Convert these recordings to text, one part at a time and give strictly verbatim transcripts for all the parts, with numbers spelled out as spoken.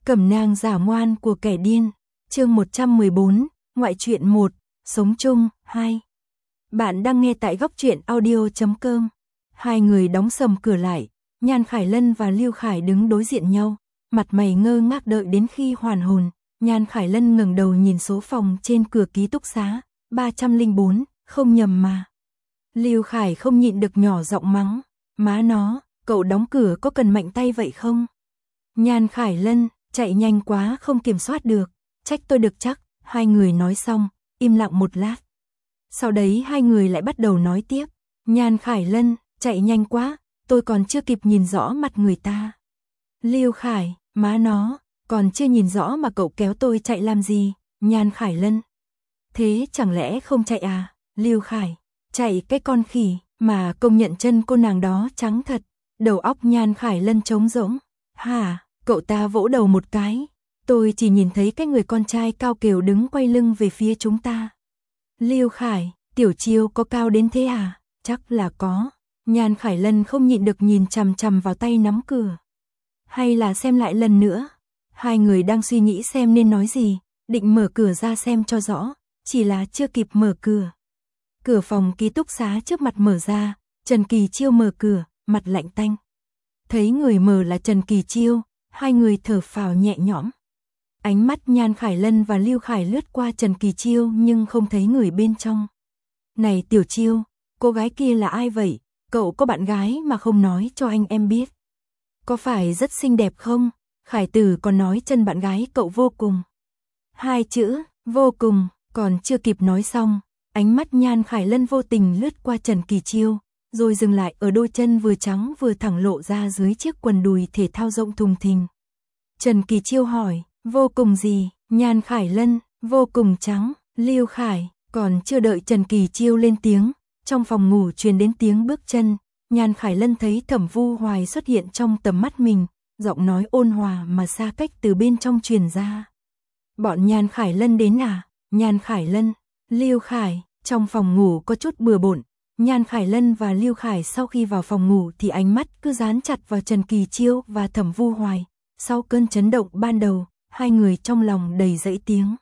Cẩm nang giả ngoan của kẻ điên, chương một trăm mười bốn, ngoại truyện một, sống chung, hai. Bạn đang nghe tại góc truyện audio chấm com. Hai người đóng sầm cửa lại, Nhan Khải Lân và Lưu Khải đứng đối diện nhau, mặt mày ngơ ngác đợi đến khi hoàn hồn. Nhan Khải Lân ngẩng đầu nhìn số phòng trên cửa ký túc xá, ba trăm lẻ bốn, không nhầm mà. Lưu Khải không nhịn được nhỏ giọng mắng, má nó, cậu đóng cửa có cần mạnh tay vậy không? Nhan Khải Lân, chạy nhanh quá không kiểm soát được, trách tôi được chắc. Hai người nói xong, im lặng một lát. Sau đấy hai người lại bắt đầu nói tiếp. Nhan Khải Lân, chạy nhanh quá, tôi còn chưa kịp nhìn rõ mặt người ta. Lưu Khải, má nó, còn chưa nhìn rõ mà cậu kéo tôi chạy làm gì? Nhan Khải Lân, thế chẳng lẽ không chạy à? Lưu Khải, chạy cái con khỉ, mà công nhận chân cô nàng đó trắng thật. Đầu óc Nhan Khải Lân trống rỗng. Hả? Cậu ta vỗ đầu một cái. Tôi chỉ nhìn thấy cái người con trai cao kiều đứng quay lưng về phía chúng ta. Lưu Khải, Tiểu Chiêu có cao đến thế à? Chắc là có. Nhan Khải Lân không nhịn được nhìn chằm chằm vào tay nắm cửa. Hay là xem lại lần nữa? Hai người đang suy nghĩ xem nên nói gì, định mở cửa ra xem cho rõ, chỉ là chưa kịp mở cửa. Cửa phòng ký túc xá trước mặt mở ra, Trần Kỳ Chiêu mở cửa, mặt lạnh tanh. Thấy người mở là Trần Kỳ Chiêu, hai người thở phào nhẹ nhõm. Ánh mắt Nhan Khải Lân và Lưu Khải lướt qua Trần Kỳ Chiêu nhưng không thấy người bên trong. Này Tiểu Chiêu, cô gái kia là ai vậy? Cậu có bạn gái mà không nói cho anh em biết. Có phải rất xinh đẹp không? Khải Tử còn nói chân bạn gái cậu vô cùng. Hai chữ, vô cùng, còn chưa kịp nói xong, ánh mắt Nhan Khải Lân vô tình lướt qua Trần Kỳ Chiêu, rồi dừng lại ở đôi chân vừa trắng vừa thẳng lộ ra dưới chiếc quần đùi thể thao rộng thùng thình. Trần Kỳ Chiêu hỏi, vô cùng gì? Nhan Khải Lân, vô cùng trắng. Lưu Khải, còn chưa đợi Trần Kỳ Chiêu lên tiếng, trong phòng ngủ truyền đến tiếng bước chân. Nhan Khải Lân thấy Thẩm Vu Hoài xuất hiện trong tầm mắt mình, giọng nói ôn hòa mà xa cách từ bên trong truyền ra. Bọn Nhan Khải Lân đến à? Nhan Khải Lân, Lưu Khải, trong phòng ngủ có chút bừa bộn. Nhan Khải Lân và Lưu Khải sau khi vào phòng ngủ thì ánh mắt cứ dán chặt vào Trần Kỳ Chiêu và Thẩm Vu Hoài. Sau cơn chấn động ban đầu, hai người trong lòng đầy dẫy tiếng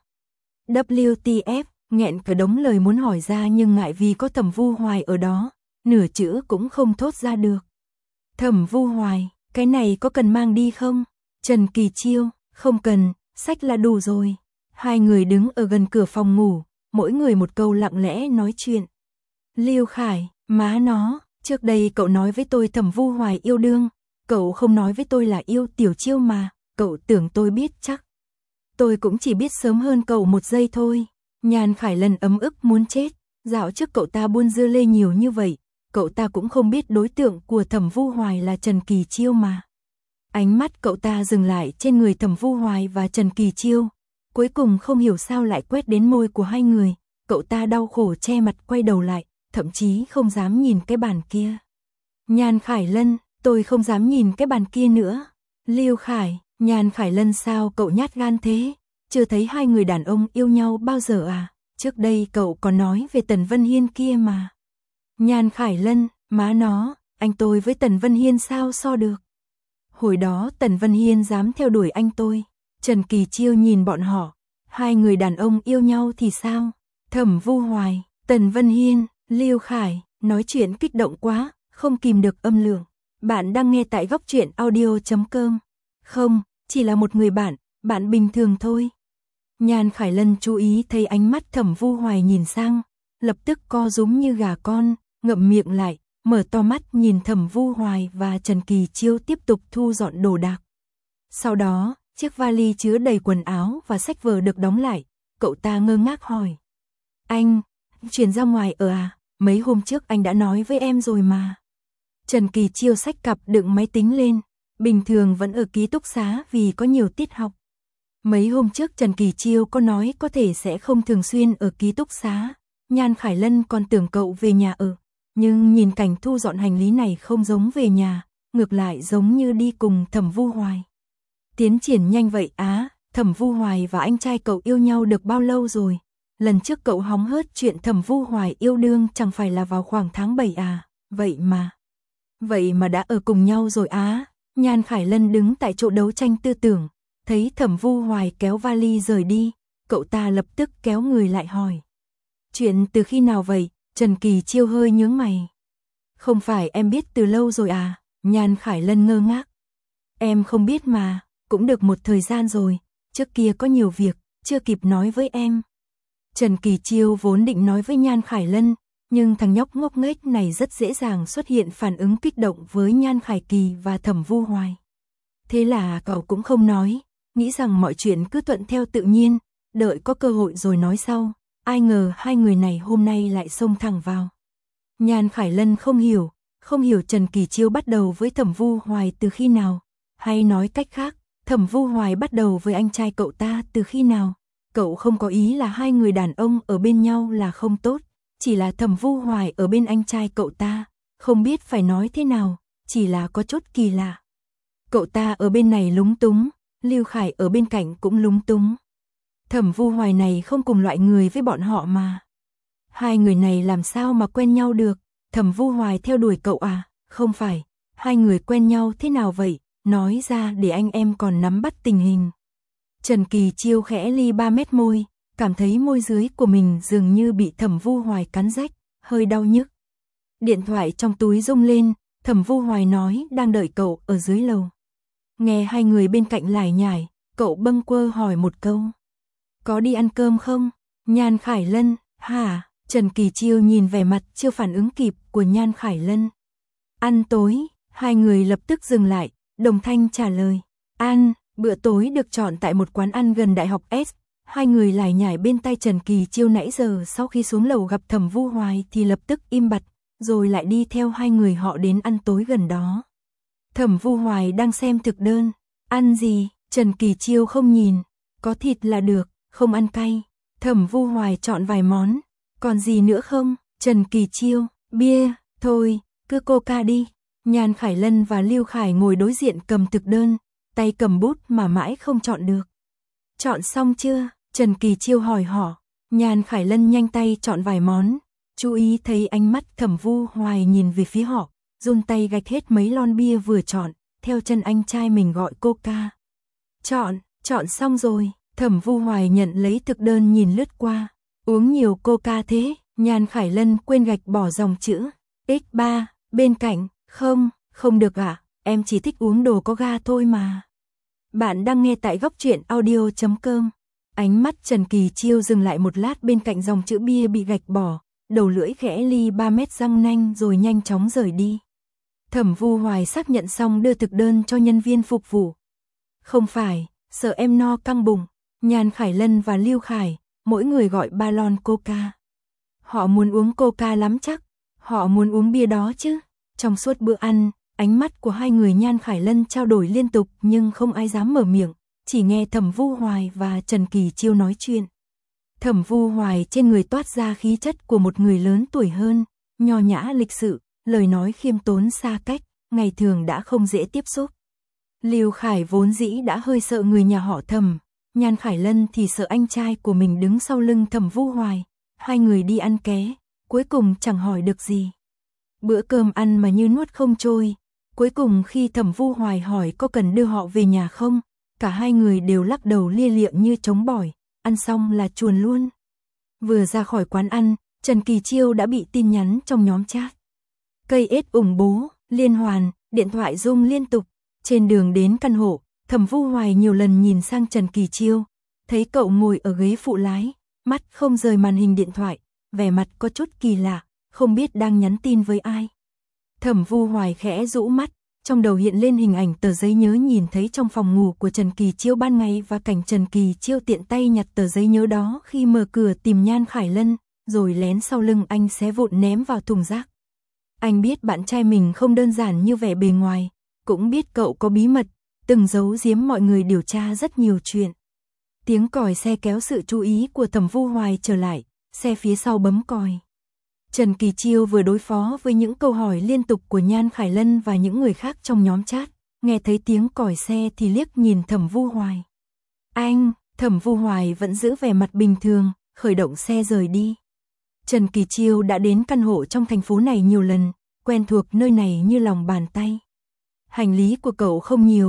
W T F, nghẹn cả đống lời muốn hỏi ra nhưng ngại vì có Thẩm Vu Hoài ở đó, nửa chữ cũng không thốt ra được. Thẩm Vu Hoài, cái này có cần mang đi không? Trần Kỳ Chiêu, không cần, xách là đủ rồi. Hai người đứng ở gần cửa phòng ngủ, mỗi người một câu lặng lẽ nói chuyện. Lưu Khải, má nó, trước đây cậu nói với tôi Thẩm Vu Hoài yêu đương, cậu không nói với tôi là yêu Tiểu Chiêu mà, cậu tưởng tôi biết chắc. Tôi cũng chỉ biết sớm hơn cậu một giây thôi. Nhan Khải Lân ấm ức muốn chết, dạo trước cậu ta buôn dưa lê nhiều như vậy, cậu ta cũng không biết đối tượng của Thẩm Vu Hoài là Trần Kỳ Chiêu mà. Ánh mắt cậu ta dừng lại trên người Thẩm Vu Hoài và Trần Kỳ Chiêu, cuối cùng không hiểu sao lại quét đến môi của hai người, cậu ta đau khổ che mặt quay đầu lại, thậm chí không dám nhìn cái bàn kia. Nhan Khải Lân, tôi không dám nhìn cái bàn kia nữa. Lưu Khải, Nhan Khải Lân sao cậu nhát gan thế? Chưa thấy hai người đàn ông yêu nhau bao giờ à? Trước đây cậu còn nói về Tần Vân Hiên kia mà. Nhan Khải Lân, má nó, anh tôi với Tần Vân Hiên sao so được? Hồi đó Tần Vân Hiên dám theo đuổi anh tôi. Trần Kỳ Chiêu nhìn bọn họ, hai người đàn ông yêu nhau thì sao? Thẩm Vu Hoài, Tần Vân Hiên, Lưu Khải, nói chuyện kích động quá, không kìm được âm lượng. Bạn đang nghe tại góc truyện audio chấm com. Không, chỉ là một người bạn, bạn bình thường thôi. Nhan Khải Lân chú ý thấy ánh mắt Thẩm Vu Hoài nhìn sang, lập tức co rúm như gà con, ngậm miệng lại, mở to mắt nhìn Thẩm Vu Hoài và Trần Kỳ Chiêu tiếp tục thu dọn đồ đạc. Sau đó, chiếc vali chứa đầy quần áo và sách vở được đóng lại, cậu ta ngơ ngác hỏi. Anh, chuyển ra ngoài ở à? Mấy hôm trước anh đã nói với em rồi mà. Trần Kỳ Chiêu xách cặp đựng máy tính lên, bình thường vẫn ở ký túc xá vì có nhiều tiết học. Mấy hôm trước Trần Kỳ Chiêu có nói có thể sẽ không thường xuyên ở ký túc xá, Nhan Khải Lân còn tưởng cậu về nhà ở, nhưng nhìn cảnh thu dọn hành lý này không giống về nhà, ngược lại giống như đi cùng Thẩm Vu Hoài. Tiến triển nhanh vậy á? Thẩm Vu Hoài và anh trai cậu yêu nhau được bao lâu rồi? Lần trước cậu hóng hớt chuyện Thẩm Vu Hoài yêu đương chẳng phải là vào khoảng tháng bảy à? Vậy mà, vậy mà đã ở cùng nhau rồi á? Nhan Khải Lân đứng tại chỗ đấu tranh tư tưởng, Thấy Thẩm Vu Hoài kéo vali rời đi, cậu ta lập tức kéo người lại hỏi. Chuyện từ khi nào vậy? Trần Kỳ Chiêu hơi nhướng mày. Không phải em biết từ lâu rồi à? Nhan Khải Lân ngơ ngác. Em không biết mà, cũng được một thời gian rồi, trước kia có nhiều việc, chưa kịp nói với em. Trần Kỳ Chiêu vốn định nói với Nhan Khải Lân, nhưng thằng nhóc ngốc nghếch này rất dễ dàng xuất hiện phản ứng kích động với Nhan Khải Kỳ và Thẩm Vu Hoài. Thế là cậu cũng không nói, nghĩ rằng mọi chuyện cứ thuận theo tự nhiên, đợi có cơ hội rồi nói sau. Ai ngờ hai người này hôm nay lại xông thẳng vào. Nhan Khải Lân không hiểu, không hiểu Trần Kỳ Chiêu bắt đầu với Thẩm Vu Hoài từ khi nào, hay nói cách khác, Thẩm Vu Hoài bắt đầu với anh trai cậu ta từ khi nào. Cậu không có ý là hai người đàn ông ở bên nhau là không tốt, chỉ là Thẩm Vu Hoài ở bên anh trai cậu ta, không biết phải nói thế nào, chỉ là có chút kỳ lạ. Cậu ta ở bên này lúng túng, Lưu Khải ở bên cạnh cũng lúng túng. Thẩm Vu Hoài này không cùng loại người với bọn họ mà. Hai người này làm sao mà quen nhau được? Thẩm Vu Hoài theo đuổi cậu à? Không phải, hai người quen nhau thế nào vậy? Nói ra để anh em còn nắm bắt tình hình. Trần Kỳ Chiêu khẽ ly ba mét môi, cảm thấy môi dưới của mình dường như bị Thẩm Vu Hoài cắn rách, hơi đau nhức. Điện thoại trong túi rung lên, Thẩm Vu Hoài nói đang đợi cậu ở dưới lầu. Nghe hai người bên cạnh lải nhải, cậu bâng quơ hỏi một câu. Có đi ăn cơm không? Nhan Khải Lân, hả? Trần Kỳ Chiêu nhìn vẻ mặt chưa phản ứng kịp của Nhan Khải Lân. Ăn tối, hai người lập tức dừng lại, đồng thanh trả lời. Ăn, bữa tối được chọn tại một quán ăn gần Đại học S. Hai người lải nhải bên tai Trần Kỳ Chiêu nãy giờ sau khi xuống lầu gặp Thẩm Vu Hoài thì lập tức im bặt, rồi lại đi theo hai người họ đến ăn tối gần đó. Thẩm Vu Hoài đang xem thực đơn. Ăn gì? Trần Kỳ Chiêu không nhìn. Có thịt là được, không ăn cay. Thẩm Vu Hoài chọn vài món. Còn gì nữa không? Trần Kỳ Chiêu, bia, thôi, cứ coca đi. Nhan Khải Lân và Lưu Khải ngồi đối diện cầm thực đơn, tay cầm bút mà mãi không chọn được. Chọn xong chưa? Trần Kỳ Chiêu hỏi họ. Nhan Khải Lân nhanh tay chọn vài món, chú ý thấy ánh mắt Thẩm Vu Hoài nhìn về phía họ, run tay gạch hết mấy lon bia vừa chọn, theo chân anh trai mình gọi coca. Chọn, chọn xong rồi. Thẩm Vu Hoài nhận lấy thực đơn nhìn lướt qua. Uống nhiều coca thế? Nhan Khải Lân quên gạch bỏ dòng chữ ích ba bên cạnh. Không, không được ạ, à? Em chỉ thích uống đồ có ga thôi mà. Bạn đang nghe tại góc truyện audio chấm com. Ánh mắt Trần Kỳ Chiêu dừng lại một lát bên cạnh dòng chữ bia bị gạch bỏ, đầu lưỡi khẽ ly ba mét răng nanh rồi nhanh chóng rời đi. Thẩm Vu Hoài xác nhận xong đưa thực đơn cho nhân viên phục vụ. Không phải, sợ em no căng bụng. Nhan Khải Lân và Lưu Khải, mỗi người gọi ba lon coca. Họ muốn uống coca lắm chắc, họ muốn uống bia đó chứ. Trong suốt bữa ăn, ánh mắt của hai người Nhan Khải Lân trao đổi liên tục nhưng không ai dám mở miệng, chỉ nghe Thẩm Vu Hoài và Trần Kỳ Chiêu nói chuyện. Thẩm Vu Hoài trên người toát ra khí chất của một người lớn tuổi hơn, nho nhã lịch sự, lời nói khiêm tốn xa cách, ngày thường đã không dễ tiếp xúc. Lưu Khải vốn dĩ đã hơi sợ người nhà họ Thẩm, Nhan Khải Lân thì sợ anh trai của mình đứng sau lưng Thẩm Vu Hoài. Hai người đi ăn ké, cuối cùng chẳng hỏi được gì. Bữa cơm ăn mà như nuốt không trôi. Cuối cùng khi Thẩm Vu Hoài hỏi có cần đưa họ về nhà không, cả hai người đều lắc đầu lia lịa như trống bỏi, ăn xong là chuồn luôn. Vừa ra khỏi quán ăn, Trần Kỳ Chiêu đã bị tin nhắn trong nhóm chat. Cây ết ủng bố, liên hoàn, điện thoại rung liên tục. Trên đường đến căn hộ, Thẩm Vu Hoài nhiều lần nhìn sang Trần Kỳ Chiêu, thấy cậu ngồi ở ghế phụ lái, mắt không rời màn hình điện thoại, vẻ mặt có chút kỳ lạ, không biết đang nhắn tin với ai. Thẩm Vu Hoài khẽ rũ mắt, trong đầu hiện lên hình ảnh tờ giấy nhớ nhìn thấy trong phòng ngủ của Trần Kỳ Chiêu ban ngày và cảnh Trần Kỳ Chiêu tiện tay nhặt tờ giấy nhớ đó khi mở cửa tìm Nhan Khải Lân, rồi lén sau lưng anh xé vụn ném vào thùng rác. Anh biết bạn trai mình không đơn giản như vẻ bề ngoài, cũng biết cậu có bí mật, từng giấu giếm mọi người điều tra rất nhiều chuyện. Tiếng còi xe kéo sự chú ý của Thẩm Vu Hoài trở lại, xe phía sau bấm còi. Trần Kỳ Chiêu vừa đối phó với những câu hỏi liên tục của Nhan Khải Lân và những người khác trong nhóm chat, nghe thấy tiếng còi xe thì liếc nhìn Thẩm Vu Hoài. Anh, Thẩm Vu Hoài vẫn giữ vẻ mặt bình thường, khởi động xe rời đi. Trần Kỳ Chiêu đã đến căn hộ trong thành phố này nhiều lần, quen thuộc nơi này như lòng bàn tay. Hành lý của cậu không nhiều,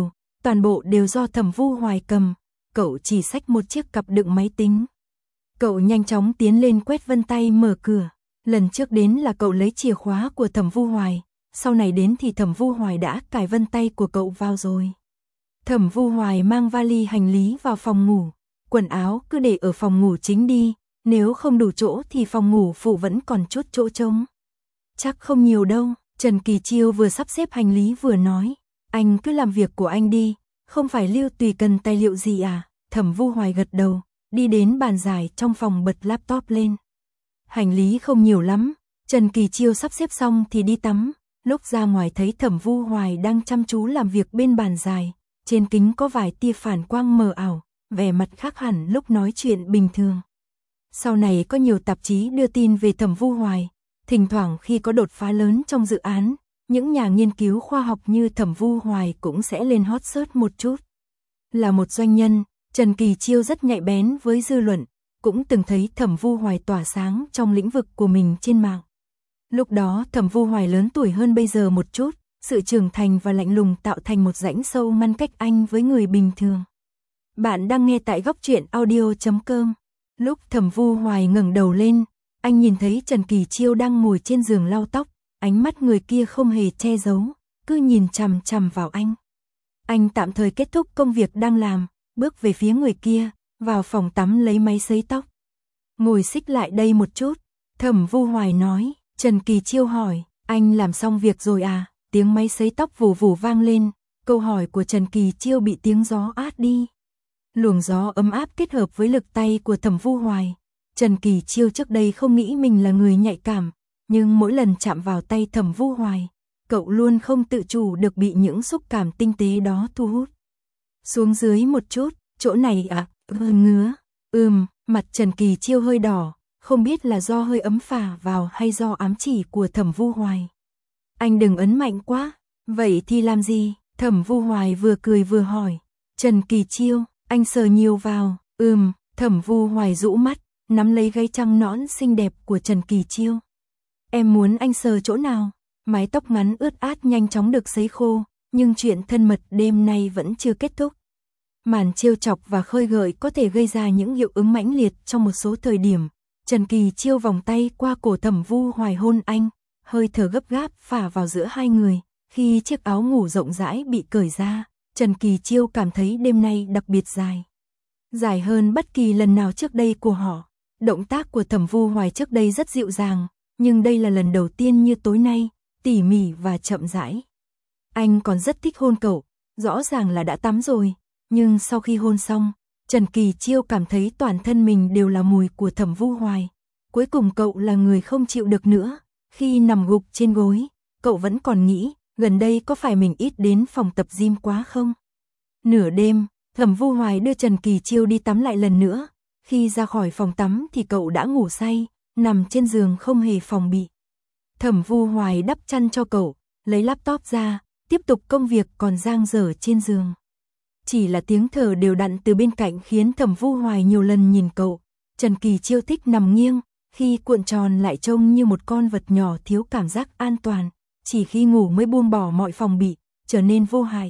toàn bộ đều do Thẩm Vu Hoài cầm, cậu chỉ xách một chiếc cặp đựng máy tính. Cậu nhanh chóng tiến lên quét vân tay mở cửa, lần trước đến là cậu lấy chìa khóa của Thẩm Vu Hoài, sau này đến thì Thẩm Vu Hoài đã cài vân tay của cậu vào rồi. Thẩm Vu Hoài mang vali hành lý vào phòng ngủ, quần áo cứ để ở phòng ngủ chính đi, nếu không đủ chỗ thì phòng ngủ phụ vẫn còn chút chỗ trống. Chắc không nhiều đâu, Trần Kỳ Chiêu vừa sắp xếp hành lý vừa nói, anh cứ làm việc của anh đi, không phải Lưu Tùy cần tài liệu gì à? Thẩm Vu Hoài gật đầu, đi đến bàn giải trong phòng bật laptop lên. Hành lý không nhiều lắm, Trần Kỳ Chiêu sắp xếp xong thì đi tắm, lúc ra ngoài thấy Thẩm Vu Hoài đang chăm chú làm việc bên bàn giải, trên kính có vài tia phản quang mờ ảo, vẻ mặt khác hẳn lúc nói chuyện bình thường. Sau này có nhiều tạp chí đưa tin về Thẩm Vu Hoài, thỉnh thoảng khi có đột phá lớn trong dự án, những nhà nghiên cứu khoa học như Thẩm Vu Hoài cũng sẽ lên hot search một chút. Là một doanh nhân, Trần Kỳ Chiêu rất nhạy bén với dư luận, cũng từng thấy Thẩm Vu Hoài tỏa sáng trong lĩnh vực của mình trên mạng. Lúc đó Thẩm Vu Hoài lớn tuổi hơn bây giờ một chút, sự trưởng thành và lạnh lùng tạo thành một rãnh sâu ngăn cách anh với người bình thường. Bạn đang nghe tại góc truyện audio chấm com. Lúc Thẩm Vu Hoài ngẩng đầu lên, anh nhìn thấy Trần Kỳ Chiêu đang ngồi trên giường lau tóc, ánh mắt người kia không hề che giấu, cứ nhìn chằm chằm vào anh. Anh tạm thời kết thúc công việc đang làm, bước về phía người kia, vào phòng tắm lấy máy sấy tóc. Ngồi xích lại đây một chút, Thẩm Vu Hoài nói. Trần Kỳ Chiêu hỏi, anh làm xong việc rồi à? Tiếng máy sấy tóc vù vù vang lên, câu hỏi của Trần Kỳ Chiêu bị tiếng gió át đi. Luồng gió ấm áp kết hợp với lực tay của Thẩm Vu Hoài. Trần Kỳ Chiêu trước đây không nghĩ mình là người nhạy cảm, nhưng mỗi lần chạm vào tay Thẩm Vu Hoài, cậu luôn không tự chủ được bị những xúc cảm tinh tế đó thu hút. Xuống dưới một chút, chỗ này à, ừ, ngứa. Ừm, mặt Trần Kỳ Chiêu hơi đỏ, không biết là do hơi ấm phả vào hay do ám chỉ của Thẩm Vu Hoài. Anh đừng ấn mạnh quá, vậy thì làm gì? Thẩm Vu Hoài vừa cười vừa hỏi. Trần Kỳ Chiêu, anh sờ nhiều vào. Ừm, Thẩm Vu Hoài rũ mắt, nắm lấy gáy trăng nõn xinh đẹp của Trần Kỳ Chiêu. Em muốn anh sờ chỗ nào? Mái tóc ngắn ướt át nhanh chóng được sấy khô, nhưng chuyện thân mật đêm nay vẫn chưa kết thúc. Màn trêu chọc và khơi gợi có thể gây ra những hiệu ứng mãnh liệt trong một số thời điểm. Trần Kỳ Chiêu vòng tay qua cổ Thẩm Vu Hoài hôn anh, hơi thở gấp gáp phả vào giữa hai người. Khi chiếc áo ngủ rộng rãi bị cởi ra, Trần Kỳ Chiêu cảm thấy đêm nay đặc biệt dài. Dài hơn bất kỳ lần nào trước đây của họ. Động tác của Thẩm Vu Hoài trước đây rất dịu dàng, nhưng đây là lần đầu tiên như tối nay, tỉ mỉ và chậm rãi. Anh còn rất thích hôn cậu, rõ ràng là đã tắm rồi, nhưng sau khi hôn xong, Trần Kỳ Chiêu cảm thấy toàn thân mình đều là mùi của Thẩm Vu Hoài. Cuối cùng cậu là người không chịu được nữa, khi nằm gục trên gối, cậu vẫn còn nghĩ, gần đây có phải mình ít đến phòng tập gym quá không? Nửa đêm, Thẩm Vu Hoài đưa Trần Kỳ Chiêu đi tắm lại lần nữa, khi ra khỏi phòng tắm thì cậu đã ngủ say, nằm trên giường không hề phòng bị. Thẩm Vu Hoài đắp chăn cho cậu, lấy laptop ra, tiếp tục công việc còn dang dở trên giường. Chỉ là tiếng thở đều đặn từ bên cạnh khiến Thẩm Vu Hoài nhiều lần nhìn cậu. Trần Kỳ Chiêu thích nằm nghiêng, khi cuộn tròn lại trông như một con vật nhỏ thiếu cảm giác an toàn, chỉ khi ngủ mới buông bỏ mọi phòng bị, trở nên vô hại.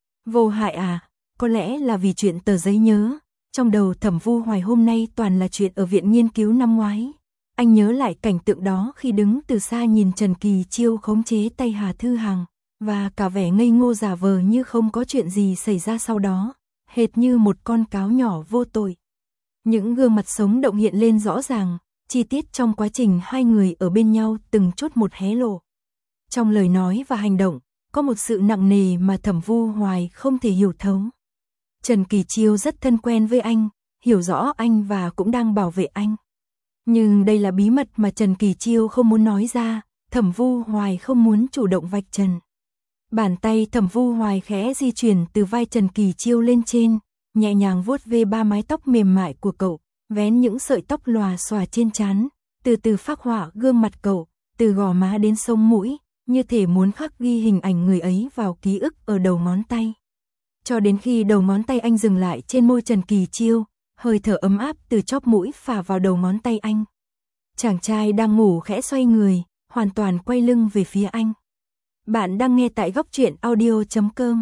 Vô hại à? Có lẽ là vì chuyện tờ giấy nhớ. Trong đầu Thẩm Vu Hoài hôm nay toàn là chuyện ở viện nghiên cứu năm ngoái. Anh nhớ lại cảnh tượng đó khi đứng từ xa nhìn Trần Kỳ Chiêu khống chế tay Hà Thư Hằng, và cả vẻ ngây ngô giả vờ như không có chuyện gì xảy ra sau đó, hệt như một con cáo nhỏ vô tội. Những gương mặt sống động hiện lên rõ ràng, chi tiết trong quá trình hai người ở bên nhau từng chút một hé lộ. Trong lời nói và hành động, có một sự nặng nề mà Thẩm Vu Hoài không thể hiểu thấu. Trần Kỳ Chiêu rất thân quen với anh, hiểu rõ anh và cũng đang bảo vệ anh. Nhưng đây là bí mật mà Trần Kỳ Chiêu không muốn nói ra, Thẩm Vu Hoài không muốn chủ động vạch trần. Bàn tay Thẩm Vu Hoài khẽ di chuyển từ vai Trần Kỳ Chiêu lên trên, nhẹ nhàng vuốt ve ba mái tóc mềm mại của cậu, vén những sợi tóc lòa xòa trên trán, từ từ phác họa gương mặt cậu, từ gò má đến sống mũi, như thể muốn khắc ghi hình ảnh người ấy vào ký ức ở đầu ngón tay. Cho đến khi đầu ngón tay anh dừng lại trên môi Trần Kỳ Chiêu, hơi thở ấm áp từ chóp mũi phả vào đầu ngón tay anh. Chàng trai đang ngủ khẽ xoay người, hoàn toàn quay lưng về phía anh. Bạn đang nghe tại góc truyện audio chấm com.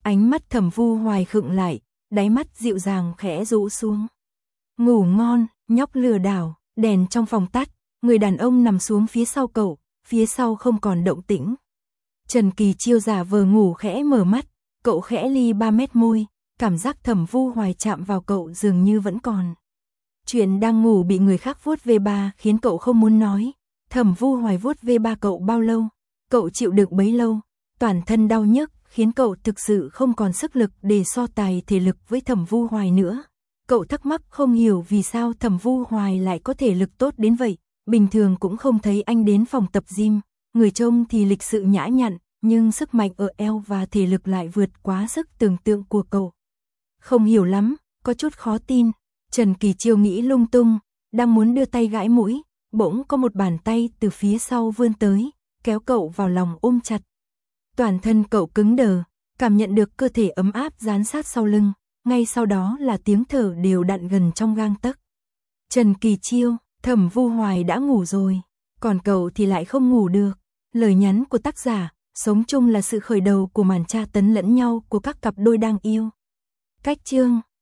Ánh mắt Thẩm Vu Hoài khựng lại, đáy mắt dịu dàng khẽ rũ xuống. Ngủ ngon, nhóc lừa đảo, đèn trong phòng tắt, người đàn ông nằm xuống phía sau cậu, phía sau không còn động tĩnh. Trần Kỳ Chiêu giả vờ ngủ khẽ mở mắt, cậu khẽ ly ba mét môi, cảm giác Thẩm Vu Hoài chạm vào cậu dường như vẫn còn. Chuyện đang ngủ bị người khác vuốt ve ba khiến cậu không muốn nói. Thẩm Vu Hoài vuốt ve ba cậu bao lâu, cậu chịu đựng bấy lâu, toàn thân đau nhức khiến cậu thực sự không còn sức lực để so tài thể lực với Thẩm Vu Hoài nữa. Cậu thắc mắc không hiểu vì sao Thẩm Vu Hoài lại có thể lực tốt đến vậy, bình thường cũng không thấy anh đến phòng tập gym, người trông thì lịch sự nhã nhặn, nhưng sức mạnh ở eo và thể lực lại vượt quá sức tưởng tượng của cậu. Không hiểu lắm, có chút khó tin. Trần Kỳ Chiêu nghĩ lung tung, đang muốn đưa tay gãi mũi, bỗng có một bàn tay từ phía sau vươn tới, kéo cậu vào lòng ôm chặt. Toàn thân cậu cứng đờ, cảm nhận được cơ thể ấm áp dán sát sau lưng, ngay sau đó là tiếng thở đều đặn gần trong gang tấc. Trần Kỳ Chiêu, Thẩm Vu Hoài đã ngủ rồi, còn cậu thì lại không ngủ được. Lời nhắn của tác giả, sống chung là sự khởi đầu của màn tra tấn lẫn nhau của các cặp đôi đang yêu. Cách chương